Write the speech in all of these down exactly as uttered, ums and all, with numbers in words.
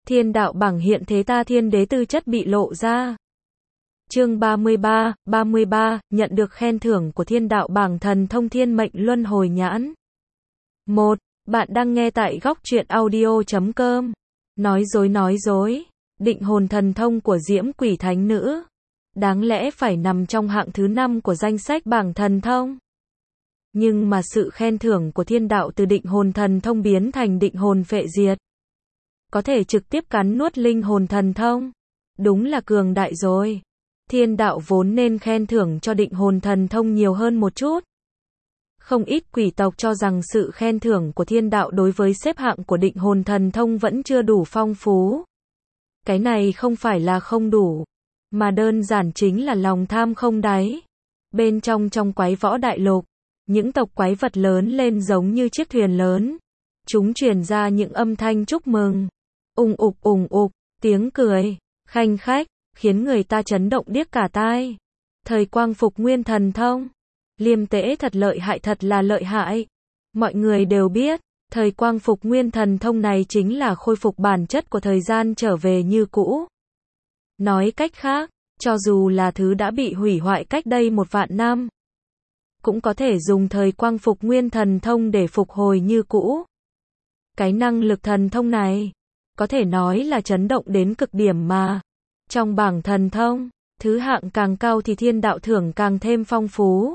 Thiên đạo bảng hiện thế ta thiên đế tư chất bị lộ ra. Chương ba mươi ba, ba mươi ba, nhận được khen thưởng của thiên đạo bảng thần thông thiên mệnh luân hồi nhãn. một. Bạn đang nghe tại góc truyện audio chấm com. Nói dối nói dối. Định hồn thần thông của Diễm Quỷ Thánh Nữ. Đáng lẽ phải nằm trong hạng thứ năm của danh sách bảng thần thông. Nhưng mà sự khen thưởng của thiên đạo từ định hồn thần thông biến thành định hồn phệ diệt. Có thể trực tiếp cắn nuốt linh hồn thần thông. Đúng là cường đại rồi. Thiên đạo vốn nên khen thưởng cho định hồn thần thông nhiều hơn một chút. Không ít quỷ tộc cho rằng sự khen thưởng của thiên đạo đối với xếp hạng của định hồn thần thông vẫn chưa đủ phong phú. Cái này không phải là không đủ, mà đơn giản chính là lòng tham không đáy. Bên trong trong quái võ đại lục, những tộc quái vật lớn lên giống như chiếc thuyền lớn. Chúng truyền ra những âm thanh chúc mừng. Ùng ục ùng ục, tiếng cười, khanh khách, khiến người ta chấn động điếc cả tai. Thời quang phục nguyên thần thông. Liêm tễ thật lợi hại, thật là lợi hại. Mọi người đều biết, thời quang phục nguyên thần thông này chính là khôi phục bản chất của thời gian trở về như cũ. Nói cách khác, cho dù là thứ đã bị hủy hoại cách đây một vạn năm, cũng có thể dùng thời quang phục nguyên thần thông để phục hồi như cũ. Cái năng lực thần thông này, có thể nói là chấn động đến cực điểm mà. Trong bảng thần thông, thứ hạng càng cao thì thiên đạo thưởng càng thêm phong phú.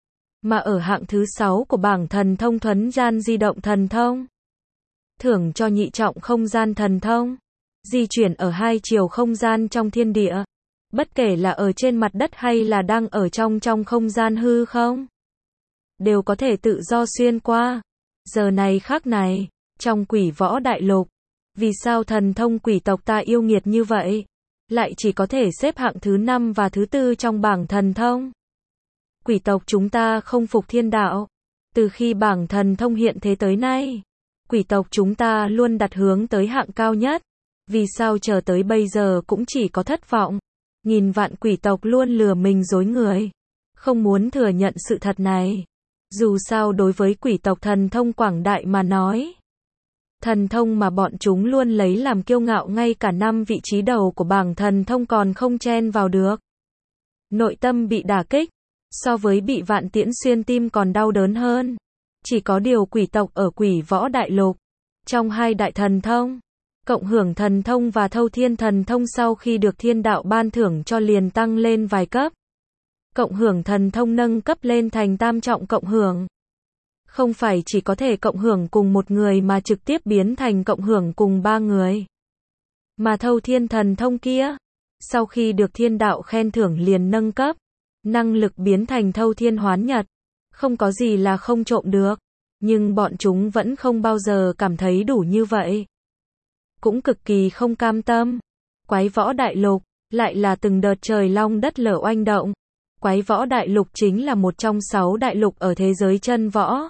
Mà ở hạng thứ sáu của bảng thần thông thuấn gian di động thần thông, thưởng cho nhị trọng không gian thần thông, di chuyển ở hai chiều không gian trong thiên địa, bất kể là ở trên mặt đất hay là đang ở trong trong không gian hư không, đều có thể tự do xuyên qua. Giờ này khắc này, trong quỷ võ đại lục, vì sao thần thông quỷ tộc ta yêu nghiệt như vậy, lại chỉ có thể xếp hạng thứ năm và thứ tư trong bảng thần thông? Quỷ tộc chúng ta không phục thiên đạo. Từ khi bảng thần thông hiện thế tới nay, quỷ tộc chúng ta luôn đặt hướng tới hạng cao nhất. Vì sao chờ tới bây giờ cũng chỉ có thất vọng? Nghìn vạn quỷ tộc luôn lừa mình dối người, không muốn thừa nhận sự thật này. Dù sao đối với quỷ tộc thần thông quảng đại mà nói, thần thông mà bọn chúng luôn lấy làm kiêu ngạo ngay cả năm vị trí đầu của bảng thần thông còn không chen vào được. Nội tâm bị đả kích, so với bị vạn tiễn xuyên tim còn đau đớn hơn. Chỉ có điều quỷ tộc ở quỷ võ đại lục, trong hai đại thần thông, cộng hưởng thần thông và thâu thiên thần thông sau khi được thiên đạo ban thưởng cho liền tăng lên vài cấp. Cộng hưởng thần thông nâng cấp lên thành tam trọng cộng hưởng. Không phải chỉ có thể cộng hưởng cùng một người mà trực tiếp biến thành cộng hưởng cùng ba người. Mà thâu thiên thần thông kia, sau khi được thiên đạo khen thưởng liền nâng cấp, năng lực biến thành thâu thiên hoán nhật. Không có gì là không trộm được. Nhưng bọn chúng vẫn không bao giờ cảm thấy đủ như vậy. Cũng cực kỳ không cam tâm. Quái võ đại lục, lại là từng đợt trời long đất lở oanh động. Quái võ đại lục chính là một trong sáu đại lục ở thế giới chân võ.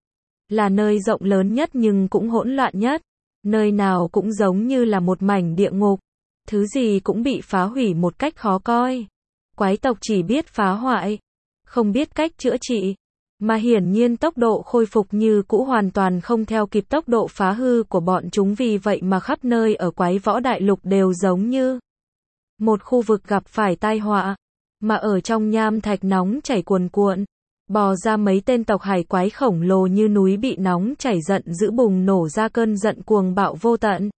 Là nơi rộng lớn nhất nhưng cũng hỗn loạn nhất. Nơi nào cũng giống như là một mảnh địa ngục. Thứ gì cũng bị phá hủy một cách khó coi. Quái tộc chỉ biết phá hoại, không biết cách chữa trị. Mà hiển nhiên tốc độ khôi phục như cũ hoàn toàn không theo kịp tốc độ phá hư của bọn chúng, vì vậy mà khắp nơi ở quái võ đại lục đều giống như một khu vực gặp phải tai họa. Mà ở trong nham thạch nóng chảy cuồn cuộn, bò ra mấy tên tộc hải quái khổng lồ như núi bị nóng chảy giận dữ bùng nổ ra cơn giận cuồng bạo vô tận.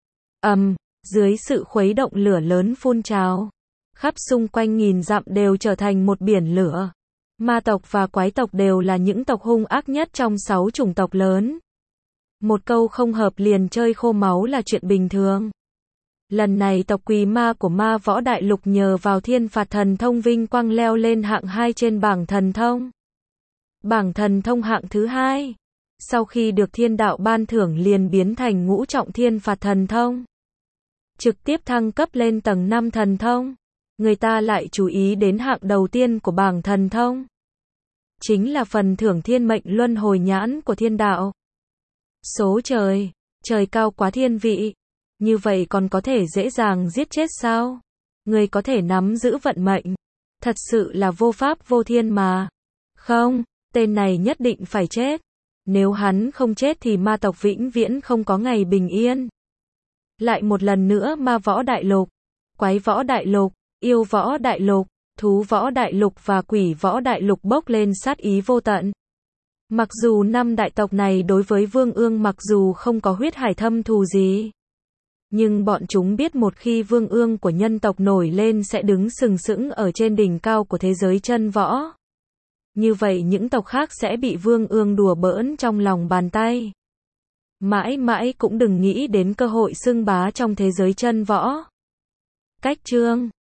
Ầm, um, dưới sự khuấy động lửa lớn phun trào, khắp xung quanh nghìn dặm đều trở thành một biển lửa. Ma tộc và quái tộc đều là những tộc hung ác nhất trong sáu chủng tộc lớn. Một câu không hợp liền chơi khô máu là chuyện bình thường. Lần này tộc quỷ ma của ma võ đại lục nhờ vào thiên phạt thần thông vinh quang leo lên hạng hai trên bảng thần thông. Bảng thần thông hạng thứ hai, sau khi được thiên đạo ban thưởng liền biến thành ngũ trọng thiên phạt thần thông. Trực tiếp thăng cấp lên tầng năm thần thông. Người ta lại chú ý đến hạng đầu tiên của bảng thần thông. Chính là phần thưởng thiên mệnh luân hồi nhãn của thiên đạo. Số trời, trời cao quá thiên vị. Như vậy còn có thể dễ dàng giết chết sao? Người có thể nắm giữ vận mệnh. Thật sự là vô pháp vô thiên mà. Không, tên này nhất định phải chết. Nếu hắn không chết thì ma tộc vĩnh viễn không có ngày bình yên. Lại một lần nữa ma võ đại lục, quái võ đại lục, yêu võ đại lục, thú võ đại lục và quỷ võ đại lục bốc lên sát ý vô tận. Mặc dù năm đại tộc này đối với Vương Ương mặc dù không có huyết hải thâm thù gì, nhưng bọn chúng biết một khi Vương Ương của nhân tộc nổi lên sẽ đứng sừng sững ở trên đỉnh cao của thế giới chân võ. Như vậy những tộc khác sẽ bị Vương Ương đùa bỡn trong lòng bàn tay. Mãi mãi cũng đừng nghĩ đến cơ hội xưng bá trong thế giới chân võ. Cách chương